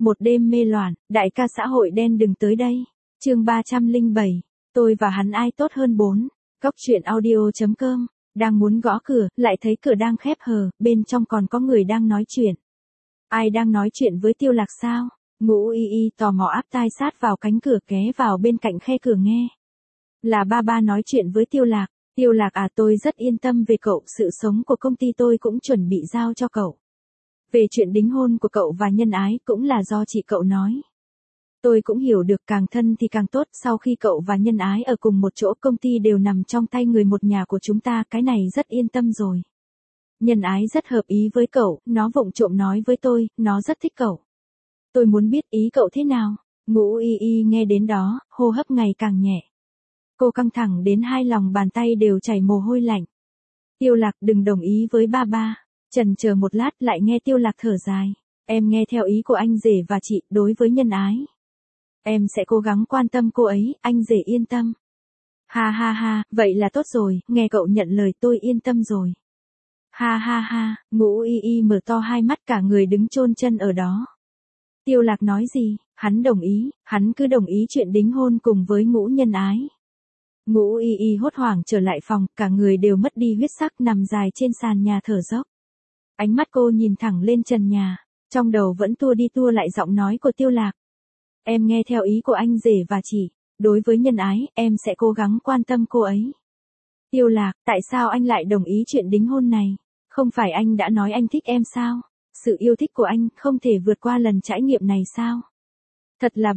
Một đêm mê loạn, đại ca xã hội đen đừng tới đây. Chương 307, tôi và hắn ai tốt hơn 4. Góc truyện audio.com, đang muốn gõ cửa, lại thấy cửa đang khép hờ, bên trong còn có người đang nói chuyện. Ai đang nói chuyện với Tiêu Lạc sao? Ngũ Y Y tò mò áp tai sát vào cánh cửa ghé vào bên cạnh khe cửa nghe. Là ba nói chuyện với Tiêu Lạc. Tiêu Lạc à, tôi rất yên tâm về cậu, sự sống của công ty tôi cũng chuẩn bị giao cho cậu. Về chuyện đính hôn của cậu và nhân ái cũng là do chị cậu nói. Tôi cũng hiểu được, càng thân thì càng tốt, sau khi cậu và nhân ái ở cùng một chỗ công ty đều nằm trong tay người một nhà của chúng ta, cái này rất yên tâm rồi. Nhân ái rất hợp ý với cậu, nó vụng trộm nói với tôi, nó rất thích cậu. Tôi muốn biết ý cậu thế nào. Ngũ Y Y nghe đến đó, hô hấp ngày càng nhẹ. Cô căng thẳng đến hai lòng bàn tay đều chảy mồ hôi lạnh. Tiêu Lạc đừng đồng ý với ba. Chần chờ một lát lại nghe Tiêu Lạc thở dài. Em nghe theo ý của anh rể và chị, đối với nhân ái. Em sẽ cố gắng quan tâm cô ấy, anh rể yên tâm. Ha ha ha, vậy là tốt rồi, nghe cậu nhận lời tôi yên tâm rồi. Ha ha ha, Ngũ Y Y mở to hai mắt, cả người đứng chôn chân ở đó. Tiêu Lạc nói gì, hắn đồng ý, hắn cứ đồng ý chuyện đính hôn cùng với Ngũ nhân ái. Ngũ Y Y hốt hoảng trở lại phòng, cả người đều mất đi huyết sắc, nằm dài trên sàn nhà thở dốc. Ánh mắt cô nhìn thẳng lên trần nhà, trong đầu vẫn tua đi tua lại giọng nói của Tiêu Lạc. Em nghe theo ý của anh rể và chị, đối với nhân ái, em sẽ cố gắng quan tâm cô ấy. Tiêu Lạc, tại sao anh lại đồng ý chuyện đính hôn này? Không phải anh đã nói anh thích em sao? Sự yêu thích của anh không thể vượt qua lần trải nghiệm này sao? Thật là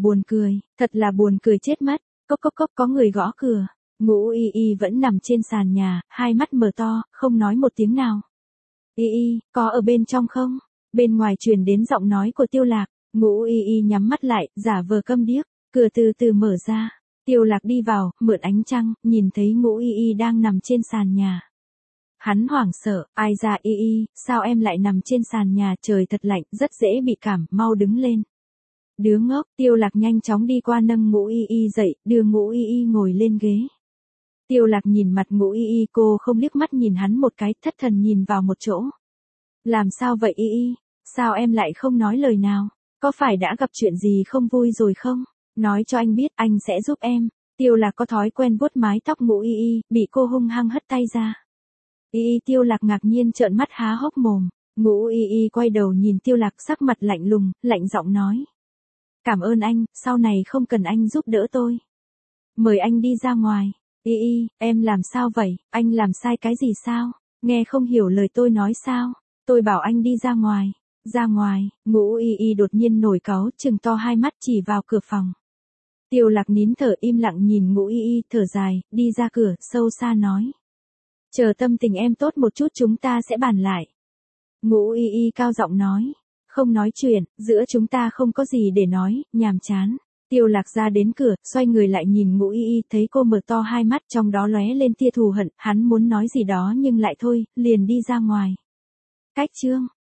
buồn cười chết mất. Cốc cốc cốc, có người gõ cửa. Ngũ Y Y vẫn nằm trên sàn nhà, hai mắt mở to, không nói một tiếng nào. Y Y, có ở bên trong không? Bên ngoài truyền đến giọng nói của Tiêu Lạc. Ngũ Y Y nhắm mắt lại, giả vờ câm điếc. Cửa từ từ mở ra. Tiêu Lạc đi vào, mượn ánh trăng, nhìn thấy Ngũ Y Y đang nằm trên sàn nhà. Hắn hoảng sợ, ai ra Y Y, sao em lại nằm trên sàn nhà, trời thật lạnh, rất dễ bị cảm, mau đứng lên. Đứa ngốc. Tiêu Lạc nhanh chóng đi qua nâng Ngũ Y Y dậy, đưa Ngũ Y Y ngồi lên ghế. Tiêu Lạc nhìn mặt Ngũ Y Y, cô không liếc mắt nhìn hắn một cái, thất thần nhìn vào một chỗ. Làm sao vậy Y Y, sao em lại không nói lời nào, có phải đã gặp chuyện gì không vui rồi không? Nói cho anh biết, anh sẽ giúp em. Tiêu Lạc có thói quen vuốt mái tóc Ngũ Y Y, bị cô hung hăng hất tay ra. Y Y. Tiêu Lạc ngạc nhiên trợn mắt há hốc mồm. Ngũ Y Y quay đầu nhìn Tiêu Lạc, sắc mặt lạnh lùng, lạnh giọng nói. Cảm ơn anh, sau này không cần anh giúp đỡ tôi. Mời anh đi ra ngoài. Y Y, em làm sao vậy, anh làm sai cái gì sao? Nghe không hiểu lời tôi nói sao? Tôi bảo anh đi ra ngoài. Ra ngoài. Ngũ Y Y đột nhiên nổi cáu, trừng to hai mắt chỉ vào cửa phòng. Tiêu Lạc nín thở im lặng nhìn Ngũ Y Y, thở dài, đi ra cửa, sâu xa nói. Chờ tâm tình em tốt một chút chúng ta sẽ bàn lại. Ngũ Y Y cao giọng nói. Không nói chuyện, giữa chúng ta không có gì để nói, nhàm chán. Tiêu Lạc ra đến cửa, xoay người lại nhìn Ngũ Y Y, thấy cô mở to hai mắt, trong đó lóe lên tia thù hận, hắn muốn nói gì đó nhưng lại thôi, liền đi ra ngoài. Cách chương